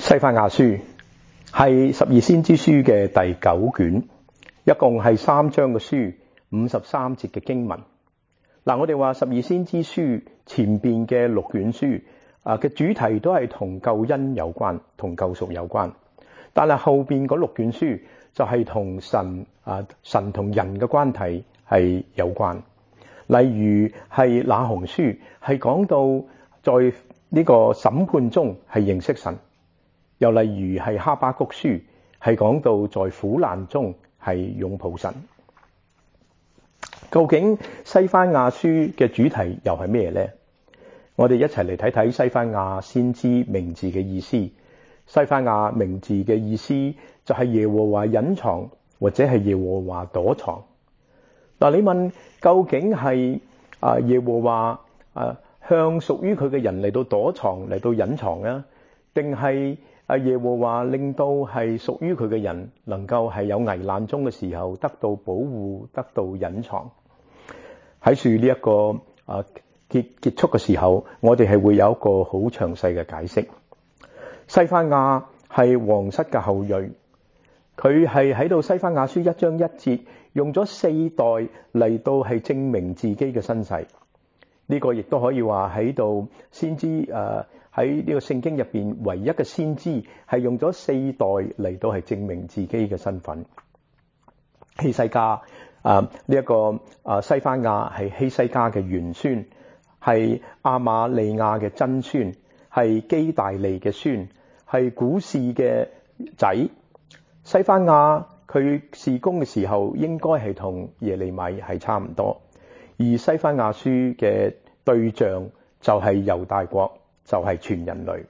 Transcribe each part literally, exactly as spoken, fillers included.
西番雅書係十二先知書嘅第九卷，一共係三章嘅書，五十三節嘅經文。嗱，我哋話十二先知書前邊嘅六卷書啊嘅主題都係同救恩有關，同救贖有關。但係後邊嗰六卷書就係同神啊神同人嘅關係係有關。例如係那鴻書係講到在呢個審判中係認識神，又例如係哈巴谷書係講到在苦難中係擁抱神。究竟西番雅書嘅主題又係咩呢？我哋一齊嚟睇睇西番雅先知名字嘅意思。西番雅名字嘅意思就係耶和華隱藏，或者係耶和華躲藏。嗱，你問究竟係啊耶和華啊向屬於佢嘅人嚟到躲藏，嚟到隱藏啊，定係啊耶和華令到係屬於佢嘅人能夠係有危難中嘅時候得到保護，得到隱藏？喺樹呢一個啊結結束嘅時候，我哋係會有一個好詳細嘅解釋。西番雅係皇室嘅後裔，佢係喺度西番雅書一章一節用咗四代嚟到係證明自己嘅身世。呢個亦都可以話喺度先知誒喺呢個聖經入邊唯一嘅先知係用咗四代嚟到係證明自己嘅身份。希西家啊呢一個啊西番雅係希西家嘅玄孫，係亞瑪利亞嘅曾孫，係基大利嘅孫，係古示嘅仔。西番雅佢事工嘅時候應該係同耶利米係差唔多，而西番雅書嘅對象就係猶大國，就係全人類。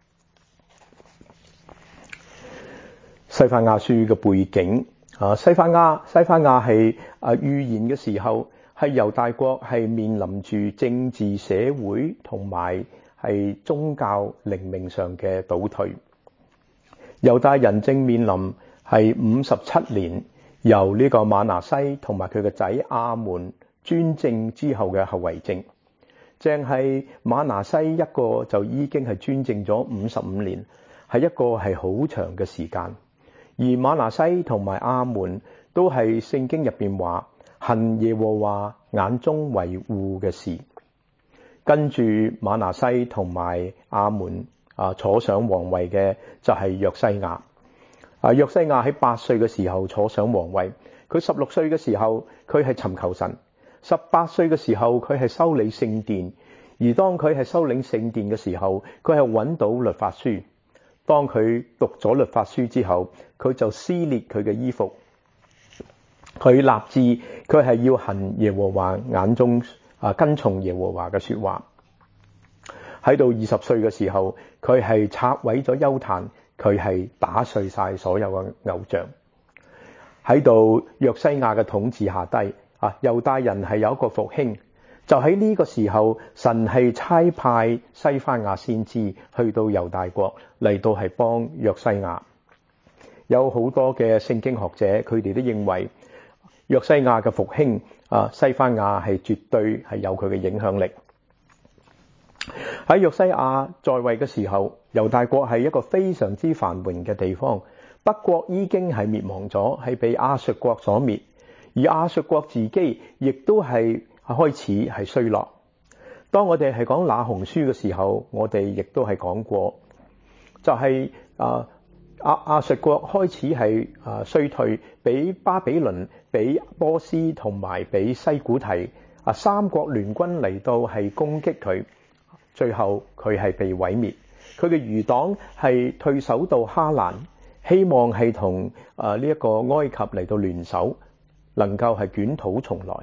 西番雅書嘅背景啊，西番雅西番雅係啊預言嘅時候，係猶大國係面臨住政治、社會同埋係宗教靈命上嘅倒退。猶大人正面臨係五十七年由呢個瑪拿西同埋佢嘅仔亞門專政之後嘅後遺症，正係瑪拿西一個就已經係專政咗五十五年，係一個係好長嘅時間。而瑪拿西同埋亞門都係聖經入邊話行耶和華眼中為惡嘅事。跟住瑪拿西同埋亞門啊坐上皇位嘅就係約西亞。啊約西亞喺八歲嘅時候坐上皇位，佢十六歲嘅時候佢係尋求神，十八歲嘅時候佢係修理聖殿，而當佢係修理聖殿嘅時候，佢係揾到律法書。當佢讀咗律法書之後，佢就撕裂佢嘅衣服，佢立志佢係要行耶和華眼中啊跟從耶和華嘅說話。喺到二十歲嘅時候，佢係拆毀咗邱壇，佢係打碎晒所有嘅偶像。喺到約西亞嘅統治下低啊，猶大人係有一個復興。就喺呢個時候，神係差派西番雅先知去到猶大國嚟到係幫約西亞。有好多嘅聖經學者，佢哋都認為約西亞嘅復興啊，西番雅係絕對係有佢嘅影響力。喺約西亞在位嘅時候，猶大國係一個非常之繁榮嘅地方。北國已經係滅亡咗，係被亞述國所滅，而亞述國自己亦都係開始係衰落。當我哋係講那鴻書嘅時候，我哋亦都係講過，就係啊亞亞述國開始係啊衰退，俾巴比倫、俾波斯同埋俾西古提啊三國聯軍嚟到係攻擊佢，最後佢係被毀滅。佢嘅餘黨係退守到哈蘭，希望係同啊呢一個埃及嚟到聯手，能夠係捲土重來，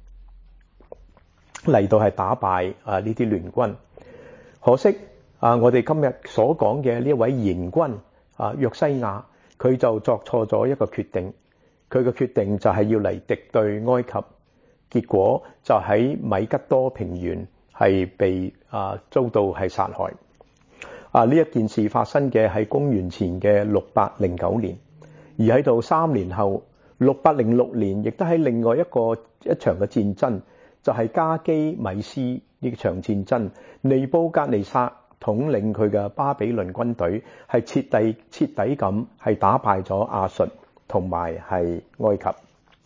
嚟到係打敗啊呢啲聯軍。可惜啊，我哋今日所講嘅呢一位賢君啊約西亞，佢就作錯咗一個決定。佢嘅決定就係要嚟敵對埃及，結果就喺米吉多平原係被啊遭到係殺害。啊呢一件事發生嘅係公元前嘅六百零九年，而喺度三年後六百零六年，亦都喺另外一個一場嘅戰爭，就係加基米斯呢場戰爭，尼布甲尼撒統領佢嘅巴比倫軍隊，係徹底徹底咁係打敗咗亞述同埋係埃及。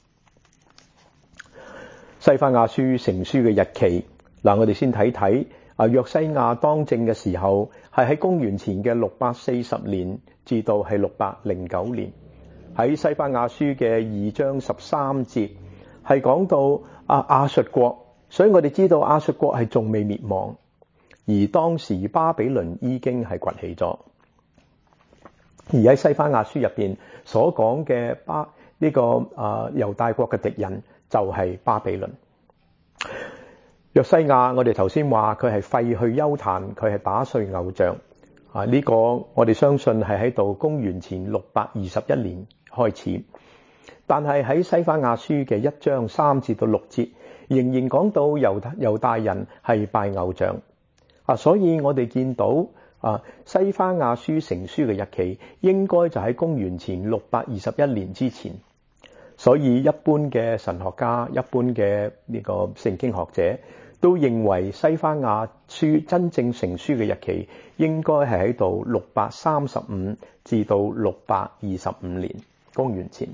西番雅書成書嘅日期，嗱，我哋先睇睇啊，約西亞當政嘅時候係喺公元前嘅六百四十年至到係六百零九年。喺西番雅書嘅二章十三節係講到啊亞述國，所以我哋知道亞述國係仲未滅亡，而當時巴比倫已經係崛起咗。而喺西番雅書入邊所講嘅巴呢、這個啊猶大國嘅敵人就係巴比倫。約西亞，我哋頭先話佢係廢去邱壇，佢係打碎偶像啊！呢、這個我哋相信係喺度公元前六百二十一年開始，但係喺西番雅書嘅一章三至到六節，仍然講到猶猶大人係拜偶像啊！所以我哋見到啊西番雅書成書嘅日期應該就喺公元前六百二十一年之前。所以一般嘅神學家、一般嘅呢個聖經學者都認為西番雅書真正成書嘅日期應該係喺度六百三十五至到六百二十五年公元前。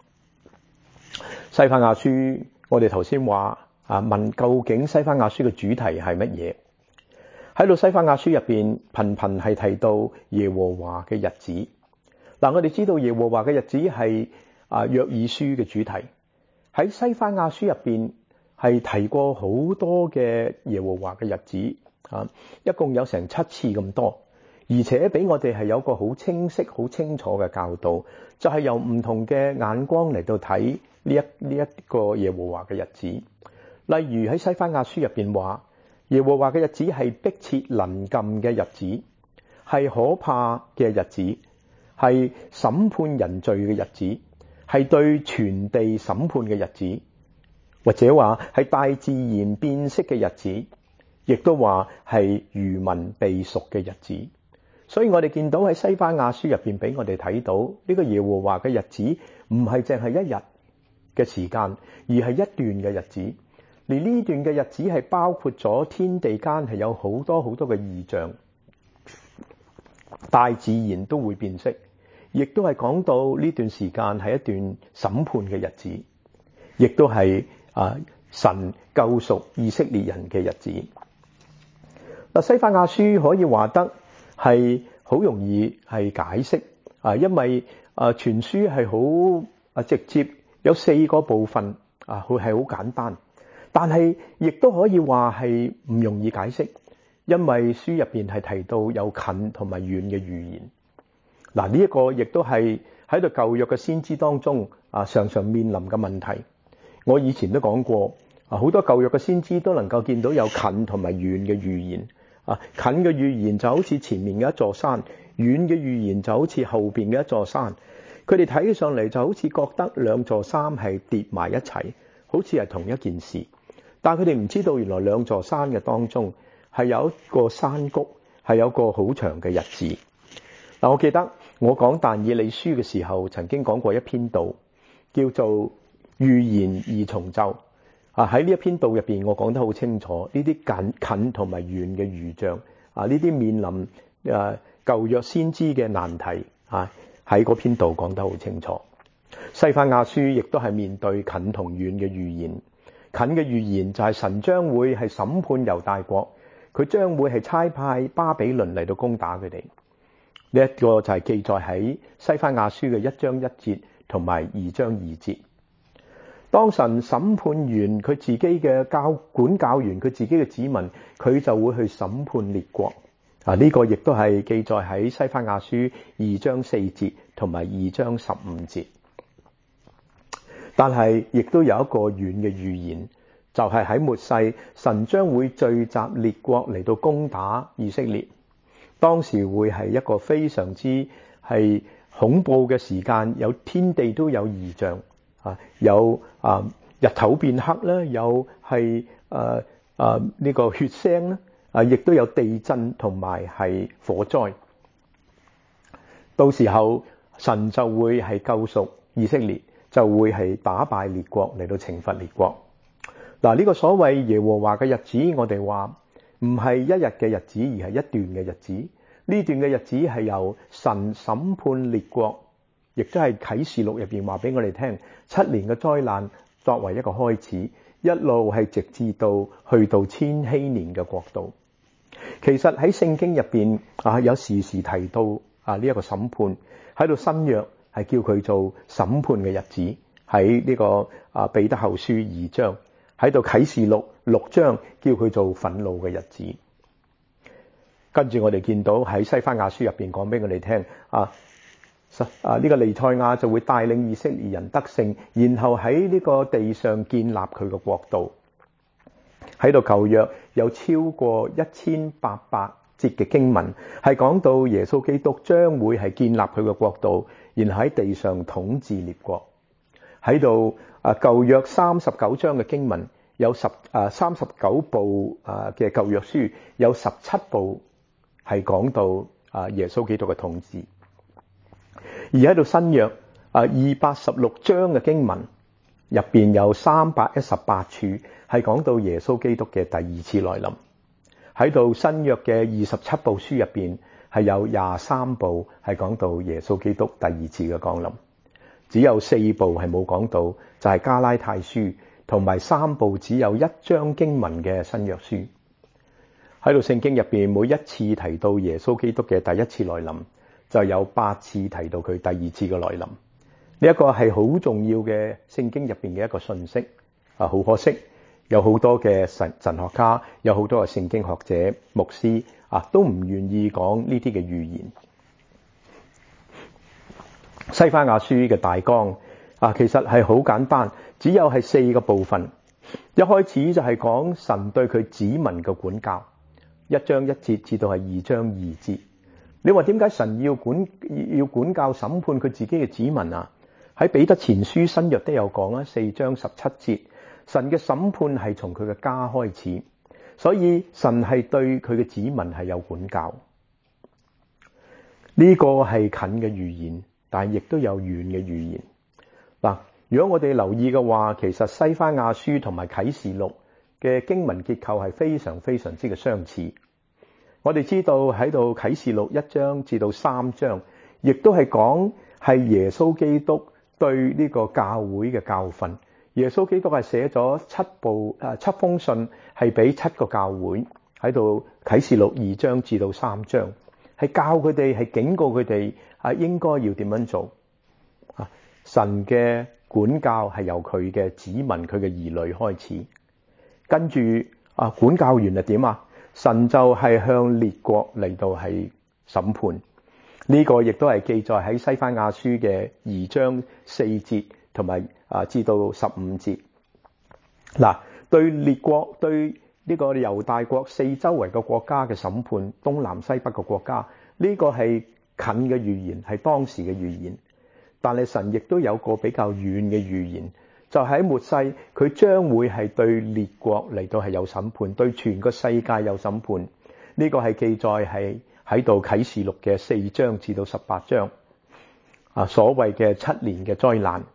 西番雅書我哋頭先話啊問究竟西番雅書嘅主題係乜嘢？喺度西番雅書入邊頻頻係提到耶和華嘅日子。嗱，我哋知道耶和華嘅日子係啊，約珥書嘅主題喺西番雅書入邊係提過好多嘅耶和華嘅日子啊，一共有成七次咁多，而且俾我哋係有個好清晰、好清楚嘅教導，就係由唔同嘅眼光嚟到睇呢一呢一個耶和華嘅日子。例如喺西番雅書入邊話，耶和華嘅日子係迫切臨近嘅日子，係可怕嘅日子，係審判人罪嘅日子，係對全地審判嘅日子，或者話係大自然變色嘅日子，亦都話係餘民被贖嘅日子。所以我哋見到喺西番雅書入邊俾我哋睇到呢個耶和華嘅日子唔係淨係一日嘅時間，而係一段嘅日子。而呢段嘅日子係包括咗天地間係有好多好多嘅異象，大自然都會變色。亦都係講到呢段時間係一段審判嘅日子，亦都係啊神救贖以色列人嘅日子。嗱，西番雅書可以話得係好容易係解釋啊，因為啊全書係好啊直接，有四個部分啊，佢係好簡單，但係亦都可以話係唔容易解釋，因為書入邊係提到有近同埋遠嘅預言。嗱，呢一個亦都係喺度舊約嘅先知當中啊，常常面臨嘅問題。我以前都講過啊，好多舊約嘅先知都能夠見到有近同埋遠嘅預言啊。近嘅預言就好似前面嘅一座山，遠嘅預言就好似後邊嘅一座山。佢哋睇起上嚟就好似覺得兩座山係疊埋一齊，好似係同一件事。但係佢哋唔知道原來兩座山嘅當中係有一個山谷，係有個好長嘅日子。嗱，我記得我講但以理書嘅時候，曾經講過一篇道，叫做預言二重奏。啊，喺呢一篇道入邊，我講得好清楚，呢啲近近同埋遠嘅預象，啊，呢啲面臨誒舊約先知嘅難題，啊，喺嗰篇道講得好清楚。西番雅書亦都係面對近同遠嘅預言。近嘅預言就係神將會係審判猶大國，佢將會係差派巴比倫嚟到攻打佢哋。呢一個就係記載喺西番雅書嘅一章一節同埋二章二節。當神審判完佢自己嘅教管教完佢自己嘅子民，佢就會去審判列國。啊，呢個亦都係記載喺西番雅書二章四節同埋二章十五節。但係亦都有一個遠嘅預言，就係喺末世，神將會聚集列國嚟到攻打以色列。當時會係一個非常之係恐怖嘅時間，有天地都有異象啊，有啊日頭變黑啦，有係誒誒呢個血腥啦，啊亦都有地震同埋係火災。到時候神就會係救贖以色列，就會係打敗列國嚟到懲罰列國。嗱，呢個所謂耶和華嘅日子，我哋話唔係一日嘅日子，而係一段嘅日子。呢段嘅日子係由神審判列國，亦都係啟示錄入邊話俾我哋聽，七年嘅災難作為一個開始，一路係直至到去到千禧年嘅國度。其實喺聖經入邊啊，有時時提到啊呢一個審判，喺度新約係叫佢做審判嘅日子，喺呢個啊彼得後書二章，喺度啟示錄六章叫佢做憤怒嘅日子。跟住我哋見到喺西番雅書入邊講俾我哋聽啊，啊呢個彌賽亞就會帶領以色列人得勝，然後喺呢個地上建立佢嘅國度。喺度舊約有超過一千八百節嘅經文係講到耶穌基督將會係建立佢嘅國度，然後喺地上統治列國。喺度啊舊約三十九章嘅經文有十啊三十九部啊嘅舊約書有十七部係講到啊耶穌基督嘅統治。而喺度新約啊二百十六章嘅經文入邊有三百一十八處係講到耶穌基督嘅第二次來臨。喺度新約嘅二十七部書入邊係有廿三部係講到耶穌基督第二次嘅降臨，只有四部係冇講到，就係加拉太書同埋三部只有一章經文嘅新約書。喺度聖經入邊每一次提到耶穌基督嘅第一次來臨，就有八次提到佢第二次嘅來臨。呢一個係好重要嘅聖經入邊嘅一個信息啊！好可惜，有好多嘅神神學家，有好多嘅聖經學者、牧師啊，都唔願意講呢啲嘅預言。西番雅書嘅大綱啊，其實係好簡單，只有係四個部分。一開始就係講神對佢子民嘅管教，一章一節至到係二章二節。你話點解神要管要管教審判佢自己嘅子民啊？喺彼得前書新約都有講啊，四章十七節，神嘅審判係從佢嘅家開始，所以神係對佢嘅子民係有管教。呢個係近嘅預言，但係亦都有遠嘅預言。嗱，如果我哋留意嘅話，其實西番雅書同埋啟示錄嘅經文結構係非常非常之嘅相似。我哋知道喺度啟示錄一章至到三章，亦都係講係耶穌基督對呢個教會嘅教訓。耶穌基督係寫咗七部誒七封信，係俾七個教會。喺度啟示錄二章至到三章，係教佢哋，係警告佢哋啊應該要點樣做啊。神嘅管教係由佢嘅子民、佢嘅兒女開始，跟住啊管教完係點啊？神就係向列國嚟到係審判。呢個亦都係記載喺西番雅書嘅二章四節同埋啊至到十五節。嗱，對列國，對呢個猶大國四周圍嘅國家嘅審判，東南西北嘅國家，呢個係近嘅預言，係當時嘅預言。但係神亦都有個比較遠嘅預言，就喺末世佢將會係對列國嚟到係有審判，對全個世界有審判。呢個係記載係喺度啟示錄嘅四章至到十八章啊，所謂嘅七年嘅災難。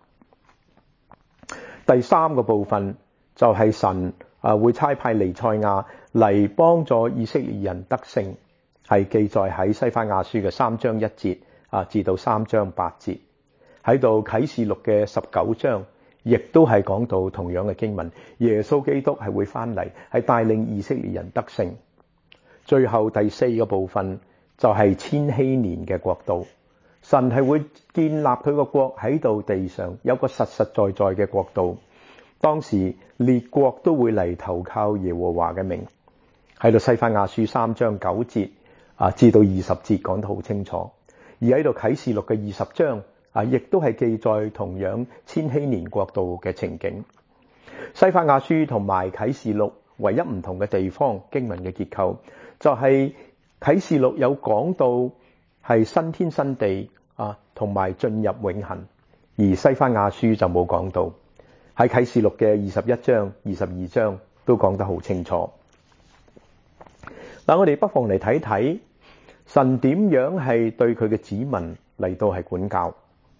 第三個部分就係神啊會差派彌賽亞嚟幫助以色列人得勝，係記載喺西番雅書嘅三章一節啊至到三章八節。喺度啟示錄嘅十九章亦都係講到同樣嘅經文，耶穌基督係會翻嚟，係帶領以色列人得勝。最後第四個部分就係千禧年嘅國度，神係會建立佢個國喺度地上，有個實實在在嘅國度。當時列國都會嚟投靠耶和華嘅名。喺度西番雅書三章九節啊至到二十節講得好清楚，而喺度啟示錄嘅二十章啊，亦都係記載同樣千禧年國度嘅情景。西番雅書同埋啟示錄唯一唔同嘅地方，經文嘅結構就係啟示錄有講到係新天新地啊，同埋進入永恆，而西番雅書就冇講到。喺啟示錄嘅二十一章、二十二章都講得好清楚。嗱，我哋不妨嚟睇睇神點樣係對佢嘅子民嚟到係管教。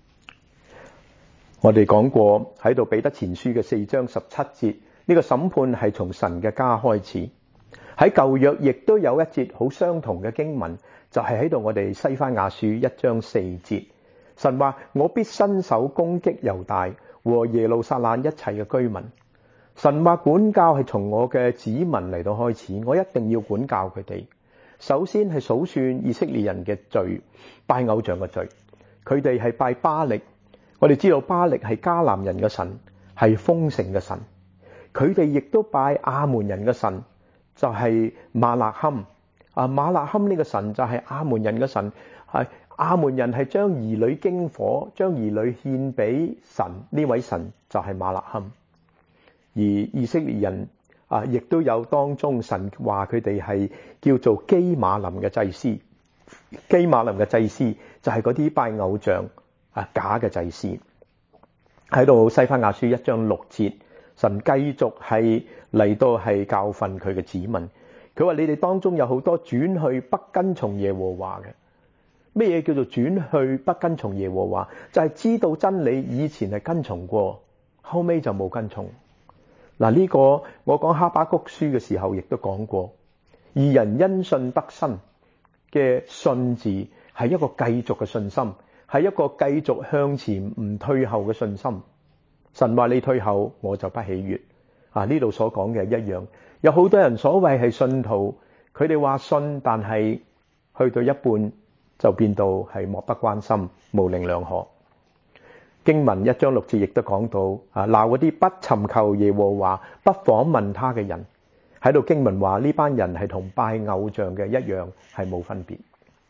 我哋講過喺度彼得前書嘅四章十七節，呢個審判係從神嘅家開始。 喺舊約亦都有一節好相同嘅經文，就係喺度我哋西番雅書一章四節，神話我必伸手攻擊猶大和耶路撒冷一切嘅居民。神話管教係從我嘅子民嚟到開始，我一定要管教佢哋。首先係數算以色列人嘅罪，拜偶像嘅罪。佢哋係拜巴力，我哋知道巴力係迦南人嘅神，係豐盛嘅神。佢哋亦都拜亞門人嘅神，就係馬勒堪。啊，馬勒堪呢個神就係亞門人嘅神，係亞門人係將兒女經火，將兒女獻俾神，呢位神就係馬勒堪。而以色列人啊，亦都有當中神話佢哋係叫做基馬林嘅祭司。基馬林嘅祭司就係嗰啲拜偶像啊假嘅祭司。喺度西番雅書一章六節，神繼續係嚟到係教訓佢嘅子民。佢話你哋當中有好多轉去不跟從耶和華嘅。咩嘢叫做轉去不跟從耶和華？就係知道真理，以前係跟從過，後尾就冇跟從。嗱，呢個我講哈巴谷書嘅時候亦都講過，義人因信得生嘅信字係一個繼續嘅信心，係一個繼續向前唔退後嘅信心。神話你退後，我就不喜悅。啊，呢度所講嘅一樣，有好多人所謂係信徒，佢哋話信，但係去到一半就變到係漠不關心、模棱兩可。經文一章六節亦都講到啊，鬧嗰啲不尋求耶和華、不訪問他嘅人。喺度經文話呢班人係同拜偶像嘅一樣，係冇分別。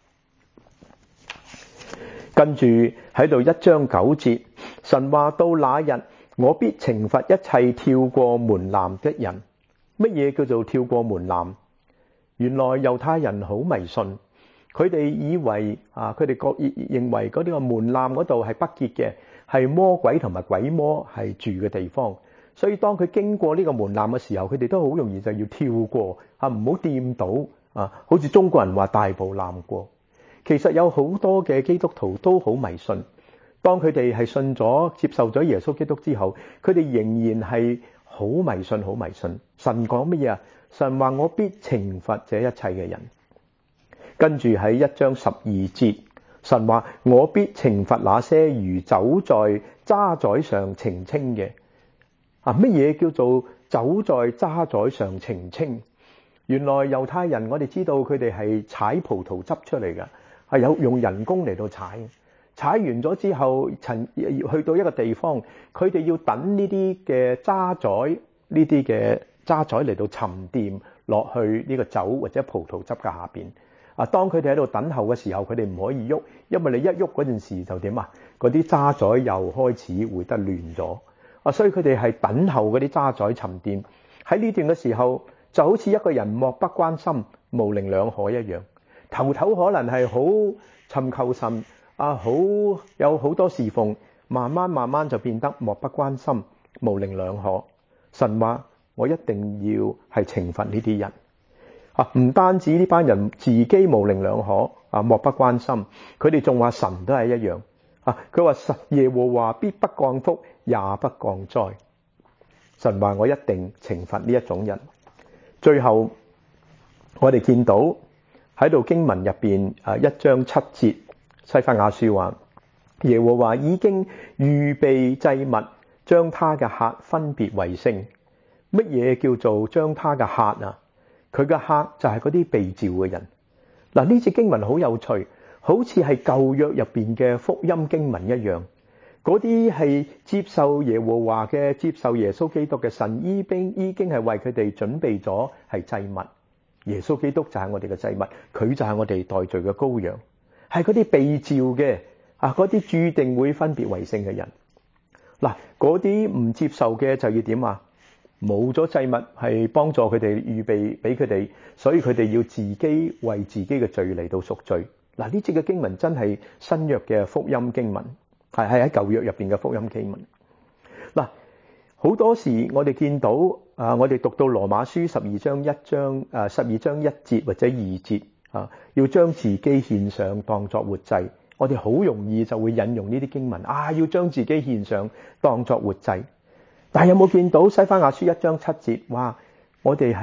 跟住喺度一章九節，神話到那日，我必懲罰一切跳過門檻的人。乜嘢叫做跳過門檻？原來猶太人好迷信，佢哋以為啊，佢哋覺認為嗰啲個門檻嗰度係不潔嘅，係魔鬼同埋鬼魔係住嘅地方。所以當佢經過呢個門檻嘅時候，佢哋都好容易就要跳過啊，唔好掂到啊。好似中國人話大步檻過。其實有好多嘅基督徒都好迷信。當佢哋係信咗、接受咗耶穌基督之後，佢哋仍然係好迷信、好迷信。神講乜嘢啊？神話我必懲罰這一切嘅人。跟住喺一章十二節，神話我必懲罰那些如走在渣滓上澄清嘅。啊，乜嘢叫做走在渣滓上澄清？原來猶太人我哋知道佢哋係踩葡萄汁出嚟嘅，係有用人工嚟到踩。踩完咗之後，陳去到一個地方，佢哋要等呢啲嘅渣滓，呢啲嘅渣滓嚟到沉澱落去呢個酒或者葡萄汁嘅下邊。啊，當佢哋喺度等候嘅時候，佢哋唔可以喐，因為你一喐嗰陣時就點啊？嗰啲渣滓又開始會得亂咗。啊，所以佢哋係等候嗰啲渣滓沉澱。喺呢段嘅時候，就好似一個人漠不關心、模棱兩可一樣。頭頭可能係好尋求神。啊，好有好多侍奉，慢慢慢慢就變得漠不關心、模棱兩可。神話我一定要係懲罰呢啲人啊！唔單止呢班人自己模棱兩可啊，漠不關心，佢哋仲話神都係一樣啊！佢話神耶和華必不降福，也不降災。神話我一定懲罰呢一種人。最後我哋見到喺度經文入邊啊，一章七節。西番雅書話耶和華已經預備祭物，將他嘅客分別為聖。乜嘢叫做將他嘅客啊？佢嘅客就係嗰啲被召嘅人。嗱，呢節經文好有趣，好似係舊約入邊嘅福音經文一樣。嗰啲係接受耶和華嘅、接受耶穌基督嘅神，已經已經係為佢哋準備咗係祭物。耶穌基督就係我哋嘅祭物，佢就係我哋代罪嘅羔羊。係嗰啲被召嘅啊，嗰啲注定會分別為聖嘅人。嗱，嗰啲唔接受嘅就要點啊？冇咗祭物係幫助佢哋預備俾佢哋，所以佢哋要自己為自己嘅罪嚟到贖罪。嗱，呢節嘅經文真係新約嘅福音經文，係係喺舊約入邊嘅福音經文。嗱，好多時我哋見到啊，我哋讀到羅馬書十二章一章誒十二章一節或者二節。啊！要將自己獻上當作活祭，我哋好容易就會引用呢啲經文啊！要將自己獻上當作活祭，但係有冇見到西番雅書一章七節話我哋係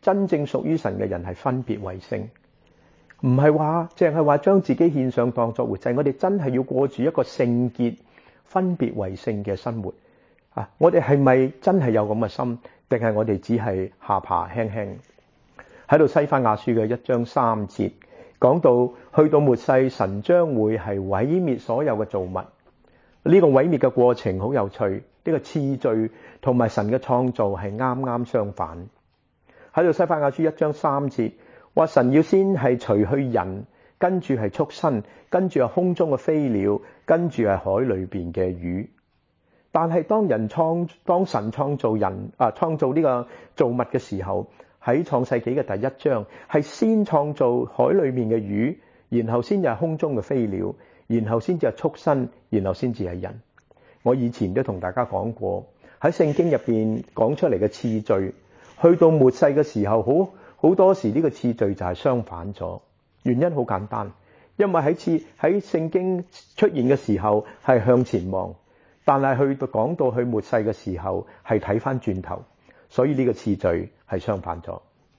真正屬於神嘅人係分別為聖，唔係話淨係話將自己獻上當作活祭。我哋真係要過住一個聖潔、分別為聖嘅生活啊！我哋係咪真係有咁嘅心，定係我哋只係下巴輕輕？喺度西番雅書嘅一章三節講到，去到末世，神將會係毀滅所有嘅造物。呢個毀滅嘅過程好有趣，呢個次序同埋神嘅創造係啱啱相反。喺度西番雅書一章三節話，神要先係除去人，跟住係畜生，跟住係空中嘅飛鳥，跟住係海裏邊嘅魚。但係當人創當神創造人啊，創造呢個造物嘅時候，喺創世紀嘅第一章係先創造海裏面嘅魚，然後先至係空中嘅飛鳥，然後先至係畜生，然後先至係人。我以前都同大家講過，喺聖經入邊講出嚟嘅次序，去到末世嘅時候，好好多時呢個次序就係相反咗。原因好簡單，因為喺次喺聖經出現嘅時候係向前望，但係去到講到去末世嘅時候係睇翻轉頭，所以呢個次序係相反咗。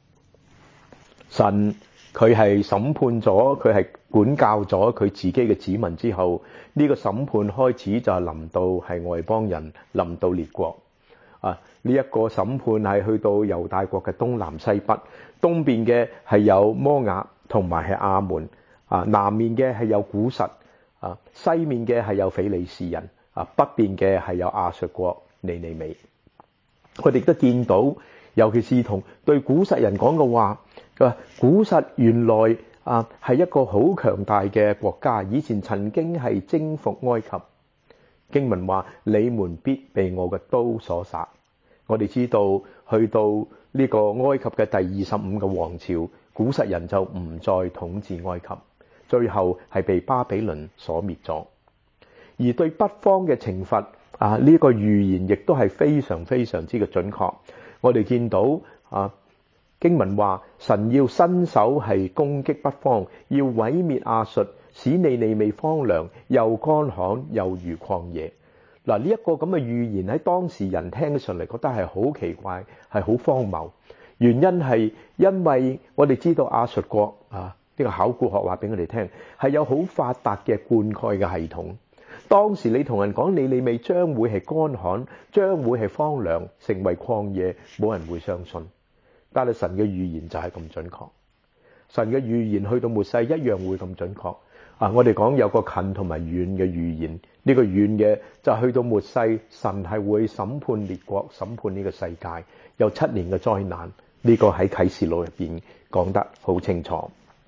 神佢係審判咗，佢係管教咗佢自己嘅子民之後，呢個審判開始就係臨到係外邦人，臨到列國啊！呢一個審判係去到猶大國嘅東南西北，東邊嘅係有摩押同埋係亞門啊，南面嘅係有古實啊，西面嘅係有非利士人啊，北邊嘅係有亞述國尼尼微。我哋都見到，尤其是同對古實人講嘅話，佢話古實原來啊係一個好強大嘅國家，以前曾經係征服埃及。經文話：你們必被我嘅刀所殺。我哋知道，去到呢個埃及嘅第二十五個王朝，古實人就唔再統治埃及，最後係被巴比倫所滅咗。而對北方嘅懲罰啊，呢個預言亦都係非常非常之嘅準確。我哋見到啊，經文話神要伸手係攻擊北方，要毀滅亞述，使尼尼微荒涼，又乾旱又如曠野。嗱，呢一個咁嘅預言喺當時人聽上嚟覺得係好奇怪，係好荒謬。原因係因為我哋知道亞述國啊，呢個考古學話俾我哋聽係有好發達嘅灌溉嘅系統。當時你同人講尼尼微將會係乾旱，將會係荒涼，成為曠野，冇人會相信。但係神嘅預言就係咁準確，神嘅預言去到末世一樣會咁準確啊！我哋講有個近同埋遠嘅預言，呢個遠嘅就去到末世，神係會審判列國，審判呢個世界，有七年嘅災難。呢個喺啟示錄入邊講得好清楚。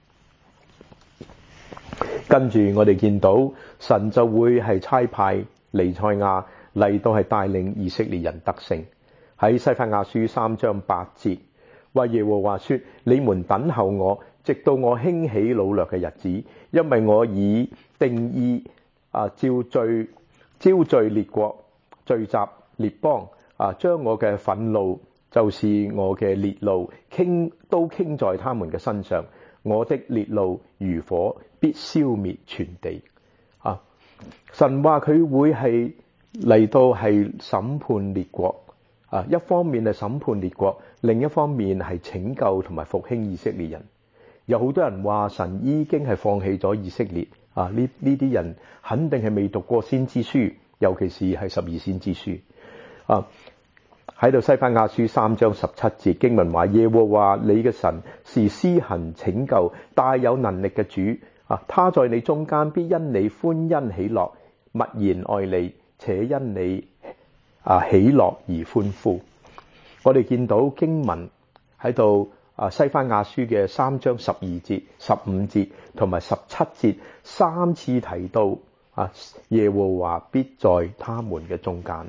跟住我哋見到神就會係差派彌賽亞嚟到係帶領以色列人得勝。喺西番雅書三章八節話，耶和華說：你們等候我，直到我興起擄掠嘅日子，因為我已定意啊召聚招聚列國，聚集列邦啊，將我嘅憤怒，就是我嘅烈怒傾都傾在他們嘅身上。我的烈怒如火，必消滅全地。啊！神話佢會係嚟到係審判列國啊，一方面係審判列國，另一方面係拯救同埋復興以色列人。有好多人話神已經係放棄咗以色列啊！呢呢啲人肯定係未讀過先知書，尤其是係十二先知書啊。喺度西番雅書三章十七節經文話，耶和華你嘅神是施行拯救大有能力嘅主啊！他在你中間必因你歡欣喜樂，默然愛你，且因你啊喜樂而歡呼。我哋見到經文喺度啊，西番雅書嘅三章十二節、十五節同埋十七節三次提到啊，耶和華必在他們嘅中間。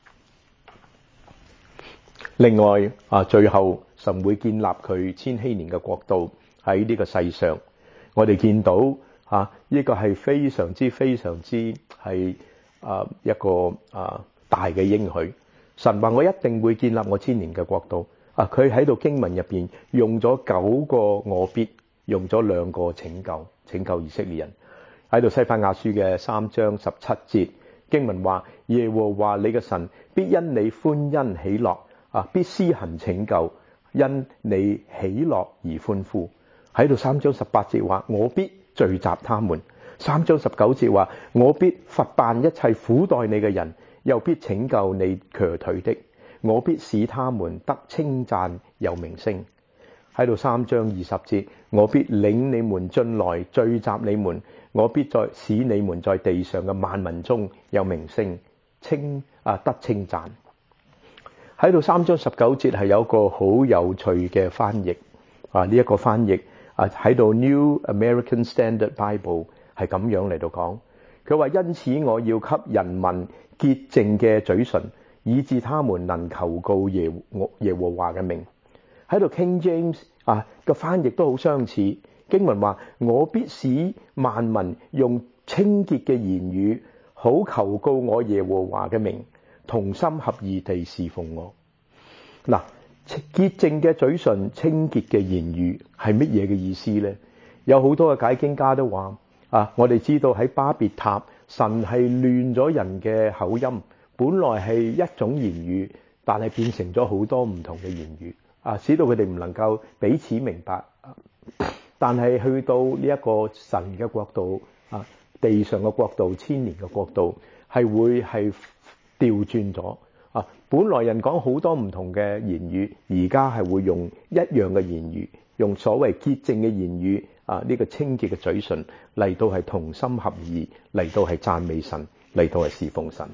另外啊，最後神會建立佢千禧年嘅國度喺呢個世上。我哋見到啊，呢個係非常之非常之係啊一個啊大嘅應許。神話我一定會建立我千年嘅國度啊！佢喺度經文入邊用咗九個我必，用咗兩個拯救，拯救以色列人。喺度西番雅書嘅三章十七節經文話，耶和華你嘅神必因你歡欣喜樂啊，必施行拯救， 因你喜樂而歡呼。喺度三章十八節話，我必聚集他們。三章十九節話，我必罰辦一切苦待你嘅人，又必拯救你瘸腿的，我必使他們得稱讚有名聲。喺度三章二十節，我必領你們進來聚集你們，我必再使你們在地上嘅萬民中有名聲，稱啊得稱讚。喺度三章十九節係有一個好有趣嘅翻譯啊，呢、這、一個翻譯啊喺度 New American Standard Bible 係咁樣嚟到講，佢話因此我要給人民潔淨嘅嘴唇，以致他們能求告耶和耶和華嘅名。喺度 King James 啊個翻譯都好相似，經文話我必使萬民用清潔嘅言語，好求告我耶和華嘅名，同心合意地侍奉我。嗱，潔淨嘅嘴唇、清潔嘅言語係乜嘢嘅意思呢？有好多嘅解經家都話啊，我哋知道喺巴別塔，神係亂咗人嘅口音，本來係一種言語，但係變成咗好多唔同嘅言語啊，使到佢哋唔能夠彼此明白。但係去到呢一個神嘅國度啊，地上嘅國度、千年嘅國度，係會係調轉咗啊！本來人講好多唔同嘅言語，而家係會用一樣嘅言語，用所謂潔淨嘅言語啊，呢、這個清潔嘅嘴唇嚟到係同心合意，嚟到係讚美神，嚟到係侍奉神。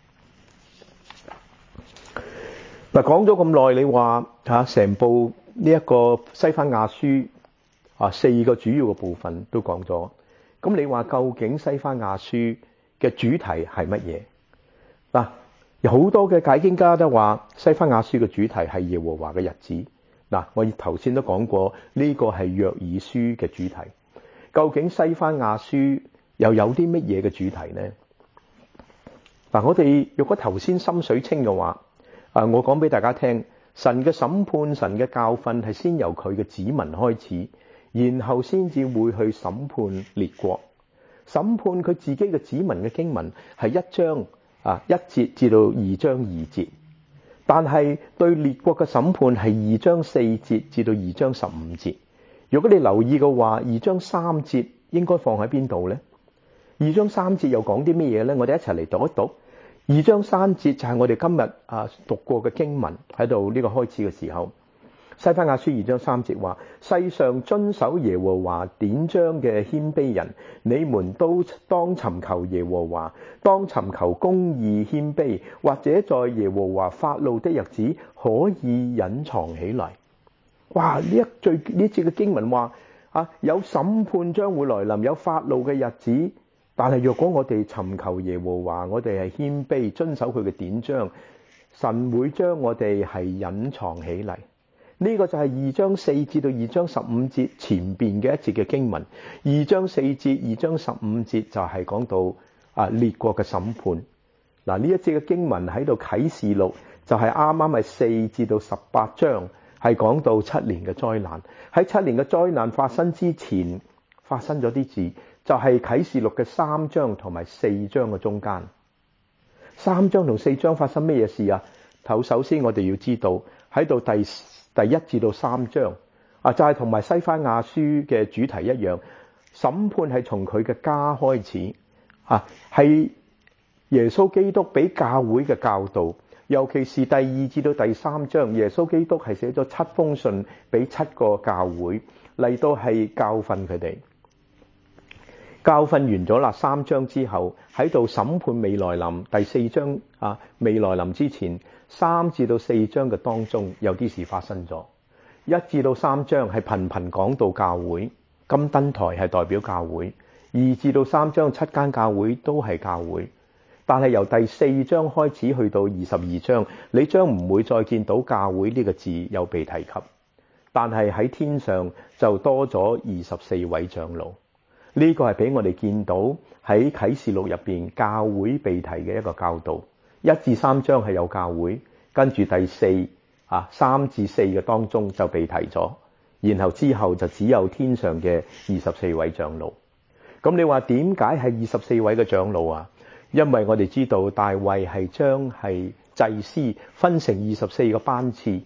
嗱，講咗咁耐，你話吓成部呢一個西番雅書啊，四個主要嘅部分都講咗。咁你話究竟西番雅書嘅主題係乜嘢？嗱，有好多嘅解經家都話西番雅書嘅主題係耶和華嘅日子。嗱，我頭先都講過呢個係約珥書嘅主題。究竟西番雅書又有啲乜嘢嘅主題呢？嗱，我哋如果頭先心水清嘅話，啊，我講俾大家聽，神嘅審判、神嘅教訓係先由佢嘅子民開始，然後先至會去審判列國。審判佢自己嘅子民嘅經文係一章啊一節至到二章二節，但係對列國嘅審判係二章四節至到二章十五節。如果你留意嘅話，二章三節應該放喺邊度呢？二章三節又講啲咩嘢呢？我哋一齊嚟讀一讀。二章三節就係我哋今日啊讀過嘅經文，喺度呢個開始嘅時候，西番雅書二章三節話：世上遵守耶和華典章嘅謙卑人，你們都當尋求耶和華，當尋求公義謙卑，或者在耶和華發怒的日子可以隱藏起來。哇！呢一最呢節嘅經文話啊，有審判將會來臨，有發怒嘅日子。但係若果我哋尋求耶和華，我哋係謙卑遵守佢嘅典章，神會將我哋係隱藏起嚟。呢、這個就係二章四至到二章十五節前邊嘅一節嘅經文。二章四節、二章十五節就係講到啊列國嘅審判。嗱，呢一節嘅經文喺度啟示錄就係啱啱係四至到十八章，係講到七年嘅災難。喺七年嘅災難發生之前，發生咗啲事。就係啟示錄嘅三章同埋四章嘅中間，三章同四章發生咩嘢事啊？頭首先我哋要知道喺度第第一至到三章啊，就係同埋西番雅書嘅主題一樣，審判係從佢嘅家開始啊，係耶穌基督俾教會嘅教導，尤其是第二至到第三章，耶穌基督係寫咗七封信俾七個教會嚟到係教訓佢哋。教訓完咗啦，三章之後喺度審判未來臨，第四章啊未來臨之前，三至到四章嘅當中有啲事發生咗。一至到三章係頻頻講到教會，金燈台係代表教會。二至到三章七間教會都係教會，但係由第四章開始去到二十二章，你將唔會再見到教會呢個字有被提及，但係喺天上就多咗二十四位長老。呢個係俾我哋見到喺啟示錄入邊教會被提嘅一個教導。一至三章係有教會，跟住第四啊三至四嘅當中就被提咗，然後之後就只有天上嘅二十四位長老。咁你話點解係二十四位嘅長老啊？因為我哋知道大衛係將係祭司分成二十四個班次，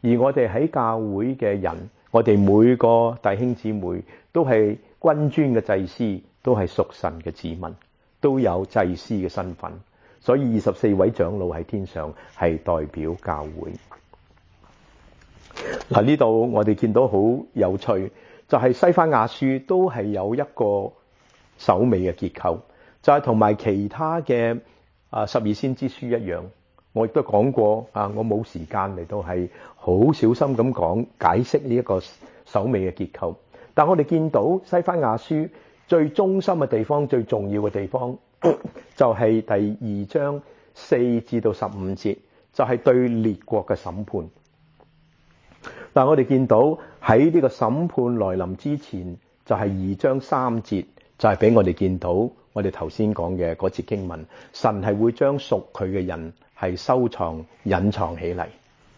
而我哋喺教會嘅人，我哋每個弟兄姊妹都係君尊嘅祭司，都係屬神嘅子民，都有祭司嘅身份。所以二十四位長老喺天上係代表教會。嗱，呢度我哋見到好有趣，就係西番雅書都係有一個首尾嘅結構，就係同埋其他嘅啊十二先知書一樣。我亦都講過啊，我冇時間嚟到係好小心咁講解釋呢一個首尾嘅結構。但我哋見到西番雅書最中心嘅地方，最重要嘅地方就係第二章四至到十五節，就係對列國嘅審判。但我哋見到喺呢個審判來臨之前，就係二章三節，就係俾我哋見到我哋頭先講嘅嗰節經文，神係會將屬佢嘅人係收藏隱藏起嚟。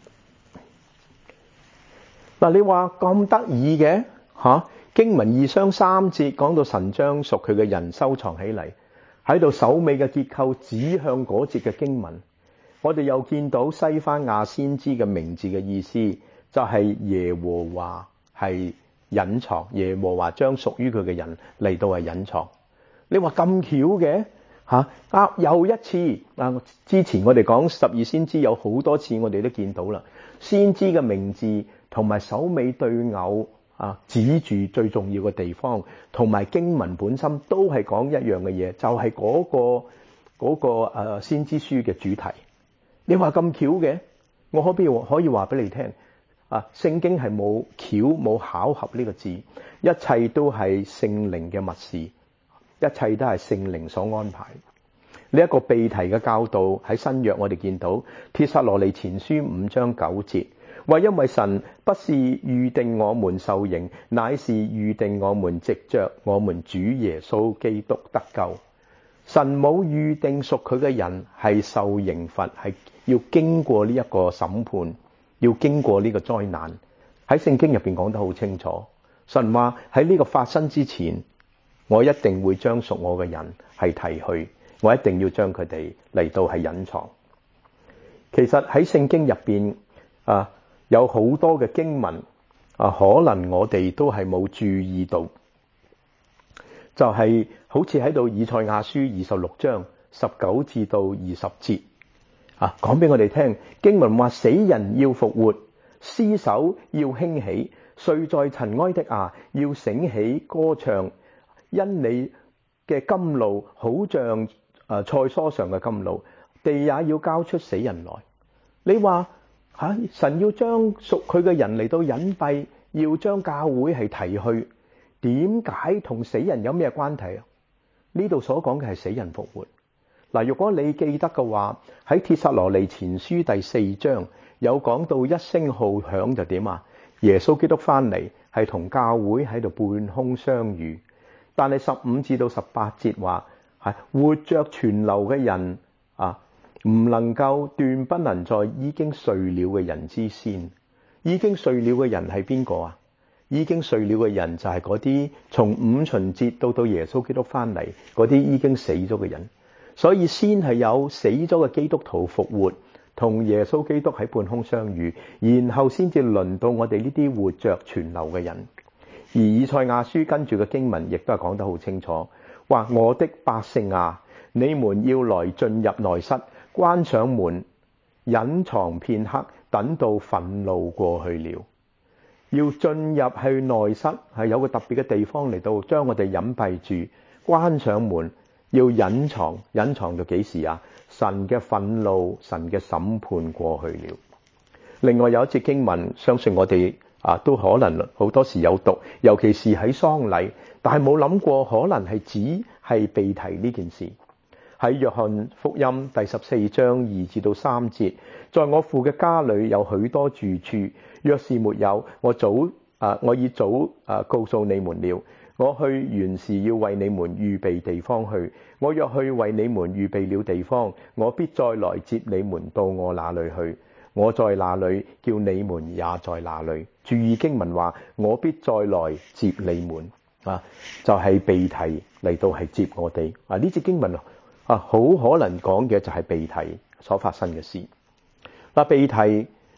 嗱，你話咁得意嘅吓？經文二章三節講到神將屬佢嘅人收藏起嚟，喺度首尾嘅結構指向嗰節嘅經文。我哋又見到西番雅先知嘅名字嘅意思，就係耶和華係隱藏，耶和華將屬於佢嘅人嚟到係隱藏。你話咁巧嘅吓？啊，又一次啊！之前我哋講十二先知有好多次，我哋都見到啦。先知嘅名字同埋首尾對偶啊，指住最重要嘅地方，同埋經文本身都係講一樣嘅嘢，就係嗰個嗰個誒先知書嘅主題。你話咁巧嘅，我可以可以話俾你聽啊！聖經係冇巧冇巧合呢個字，一切都係聖靈嘅默示，一切都係聖靈所安排。呢一個被提嘅教導喺新約我哋見到帖撒羅尼前書五章九節，話因為神不是預定我們受刑，乃是預定我們藉着我們主耶穌基督得救。神冇預定屬佢嘅人係受刑罰，係要經過呢一個審判，要經過呢個災難。喺聖經入邊講得好清楚，神話喺呢個發生之前，我一定會將屬我嘅人係提去，我一定要將佢哋嚟到係隱藏。其實喺聖經入邊啊，有好多嘅經文啊，可能我哋都係冇注意到，就係、是、好似喺度以賽亞書二十六章十九至到二十節啊，講俾我哋聽。經文話：死人要復活，屍首要興起，睡在塵埃的啊，要醒起歌唱，因你嘅甘露好像誒菜蔬上嘅甘露，地也要交出死人來。你話吓、啊、神要將屬佢嘅人嚟到隱蔽，要將教會係提去，點解同死人有咩關係啊？呢度所講嘅係死人復活。嗱，如果你記得嘅話，喺帖撒羅尼前書第四章有講到一聲號響就點啊？耶穌基督翻嚟係同教會喺度半空相遇。但係十五至到十八節話係活着存留嘅人啊，唔能夠斷不能在已經睡了嘅人之先。已經睡了嘅人係邊個啊？已經睡了嘅人就係嗰啲從五旬節到到耶穌基督翻嚟嗰啲已經死咗嘅人。所以先係有死咗嘅基督徒復活，同耶穌基督喺半空相遇，然後先至輪到我哋呢啲活着存留嘅人。而以賽亞書跟住嘅經文亦都係講得好清楚，話我的百姓啊，你們要來進入內室，關上門，隱藏片刻，等到憤怒過去了。要進入去內室，係有個特別嘅地方嚟到將我哋隱蔽住，關上門，要隱藏，隱藏到幾時啊？神嘅憤怒，神嘅審判過去了。另外有一節經文，相信我哋啊都可能好多時有讀，尤其是喺喪禮，但係冇諗過可能係指係被提呢件事。喺約翰福音第十四章二至到三節，在我父嘅家裏有許多住處，若是沒有，我早啊我已早啊告訴你們了。我去原是要為你們預備地方去，我若去為你們預備了地方，我必再來接你們到我那裏去。我在那裏，叫你們也在那裏。注意經文話，我必再來接你們啊，就係、是、被提嚟到係接我哋啊。呢節經文啊，好可能講嘅就係被提所發生嘅事。嗱、啊，被提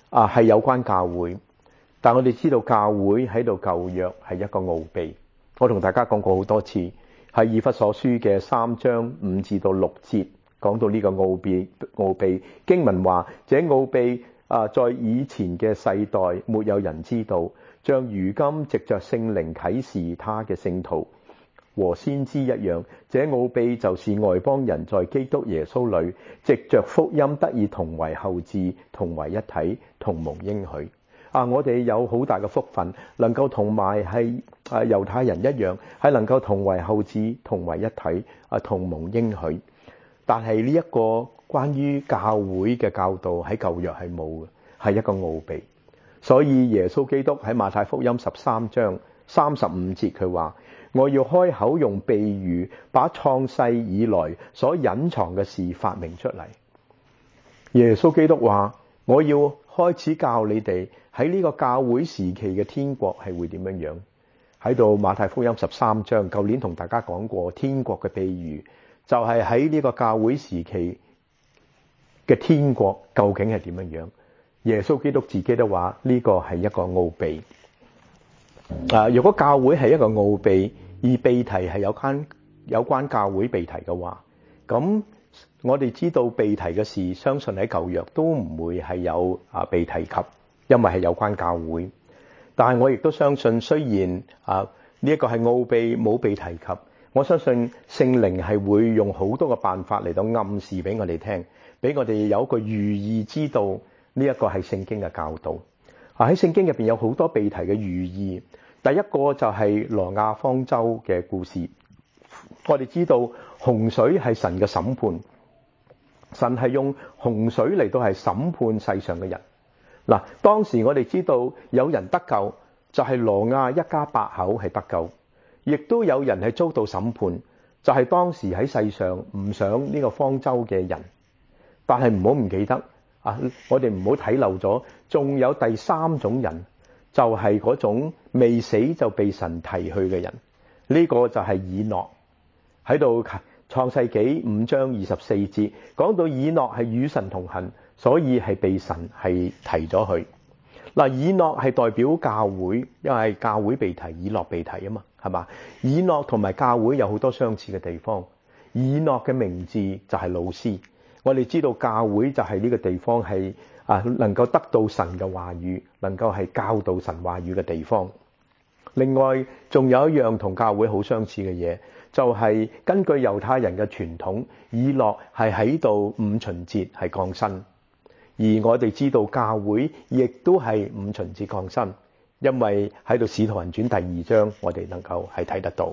啊係有關教會，但我哋知道教會喺度舊約係一個奧秘。我同大家講過好多次，喺以弗所書嘅三章五至到六節講到呢個奧秘。奧秘經文話：這奧秘啊，在以前嘅世代沒有人知道，像如今藉着聖靈啟示他嘅聖徒和先知一樣。這奧秘就是外邦人在基督耶穌裏藉着福音得以同為後嗣，同為一體，同蒙應許。啊，我哋有好大嘅福分，能夠同埋係啊猶太人一樣，係能夠同為後嗣，同為一體，啊同蒙應許。但係呢一個關於教會嘅教導喺舊約係冇嘅，係一個奧秘。所以耶穌基督喺馬太福音十三章三十五節佢話：我要開口用比喻，把創世以來所隱藏嘅事發明出嚟。耶穌基督話：我要開始教你哋喺呢個教會時期嘅天國係會點樣樣。喺度馬太福音十三章，舊年同大家講過天國嘅比喻，就係喺呢個教會時期嘅天國究竟係點樣樣。耶穌基督自己都話呢個係一個奧秘。啊，如果教會係一個奧秘，而被提係有關有關教會被提嘅話，咁我哋知道被提嘅事，相信喺舊約都唔會係有啊被提及，因為係有關教會。但係我亦都相信，雖然啊呢一個係奧秘冇被提及，我相信聖靈係會用好多個辦法嚟到暗示俾我哋聽，俾我哋有一個寓意，知道呢一個係聖經嘅教導。啊，喺聖經入邊有好多被提嘅寓意。第一個就係挪亞方舟嘅故事。我哋知道洪水係神嘅審判，神係用洪水嚟到係審判世上嘅人。嗱，當時我哋知道有人得救，就係挪亞一家八口係得救，亦都有人係遭到審判，就係當時喺世上唔上呢個方舟嘅人。但係唔好唔記得啊，我哋唔好睇漏咗，仲有第三種人，就係嗰種未死就被神提去嘅人。呢個就係以諾。喺度創世紀五章二十四節講到以諾係與神同行，所以係被神係提咗去。嗱，以諾係代表教會，因為教會被提，以諾被提啊嘛，係嘛？以諾同埋教會有好多相似嘅地方。以諾嘅名字就係老師。我哋知道教會就係呢個地方係啊，能夠得到神嘅話語，能夠係教導神話語嘅地方。另外仲有一樣同教會好相似嘅嘢，就係根據猶太人嘅傳統，以諾係喺度五旬節係降生，而我哋知道教會亦都係五旬節降生，因為喺度使徒行傳第二章我哋能夠係睇得到。